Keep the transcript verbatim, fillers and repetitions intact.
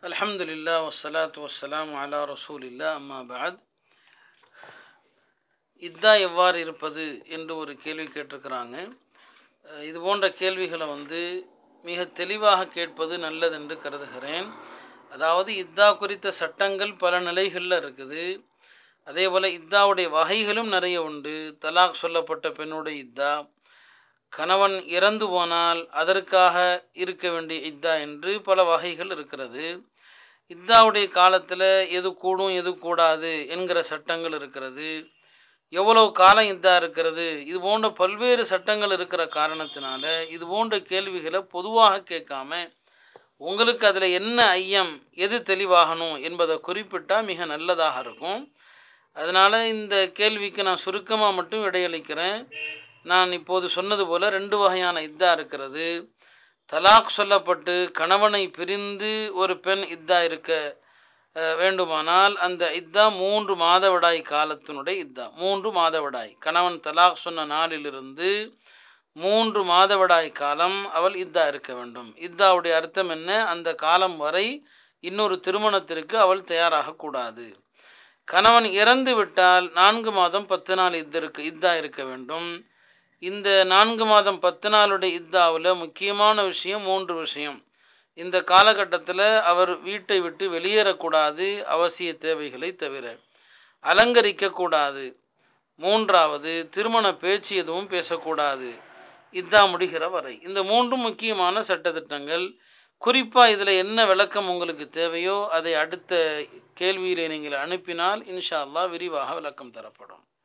அல்ஹம்துலில்லாஹ் வஸ்ஸலாத்து வஸ்ஸலாமு அலா ரசூலில்லாஹ் அம்மா பஅத். இத்தா எவ்வாறு இருப்பது என்று ஒரு கேள்வி கேட்டிருக்கிறாங்க. இது போன்ற கேள்விகளை வந்து மிக தெளிவாக கேட்பது நல்லது என்று கருதுகிறேன். அதாவது இத்தா குறித்த சட்டங்கள் பல நிலைகளில் இருக்குது. அதே போல் இத்தாவுடைய வகைகளும் நிறைய உண்டு. தலாக் சொல்லப்பட்ட பெண்ணுடைய இத்தா, கணவன் இறந்து போனால் அதற்காக இருக்க வேண்டிய இத்தா என்று பல வகைகள் இருக்கிறது. இத்தாவுடைய காலத்தில் எது கூடும் எது கூடாது என்கிற சட்டங்கள் இருக்கிறது. எவ்வளவு காலம் இத்தா இருக்கிறது, இது போன்ற பல்வேறு சட்டங்கள் இருக்கிற காரணத்தினால இது போன்ற கேள்விகளை பொதுவாக கேட்காம உங்களுக்கு அதில் என்ன ஐயம், எது தெளிவாகணும் என்பதை குறிப்பிட்டால் மிக நல்லதாக இருக்கும். அதனால் இந்த கேள்விக்கு நான் சுருக்கமாக மட்டும் விடையளிக்கிறேன். நான் இப்போது சொன்னது போல் ரெண்டு வகையான இத்தா இருக்கிறது. தலாக் சொல்லப்பட்டு கணவனை பிரிந்து ஒரு பெண் இத்தா இருக்க வேண்டுமானால் அந்த இத்தா மூன்று மாதவிடாய் காலத்தினுடைய இத்தா. மூன்று மாதவிடாய், கணவன் தலாக் சொன்ன நாளிலிருந்து மூன்று மாதவிடாய் காலம் அவள் இத்தா இருக்க வேண்டும். இத்தாவுடைய அர்த்தம் என்ன? அந்த காலம் வரை இன்னொரு திருமணத்திற்கு அவள் தயாராகக்கூடாது. கணவன் இறந்து விட்டால் நான்கு மாதம் பத்து நாள் இத்திருக்கு இத்தா இருக்க வேண்டும். இந்த நான்கு மாதம் பத்து நாளுடைய இத்தாவில் முக்கியமான விஷயம் மூன்று விஷயம். இந்த காலகட்டத்தில் அவர் வீட்டை விட்டு வெளியேறக்கூடாது, அவசிய தேவைகளை தவிர. அலங்கரிக்கக்கூடாது. மூன்றாவது, திருமண பேச்சு எதுவும் பேசக்கூடாது இத்தா முடிகிற வரை. இந்த மூன்றும் முக்கியமான சட்டத்திட்டங்கள். குறிப்பாக இதில் என்ன விளக்கம் உங்களுக்கு தேவையோ அதை அடுத்த கேள்வியிலே நீங்கள் அனுப்பினால் இன்ஷா அல்லாஹ் விரிவாக விளக்கம் தரப்படும்.